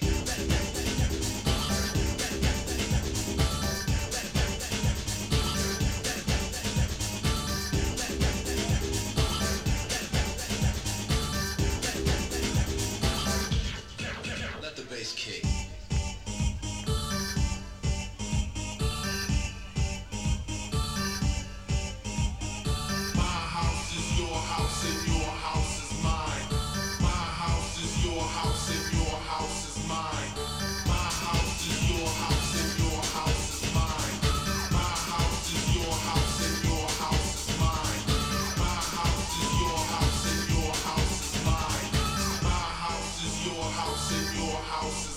Let the bass kick. My house is your house and your house is mine. My house is your house and your house is mine. My house is your house and your house is mine. My house is your house and your house is mine. My house is your house and your house is mine. My house is your house and your house is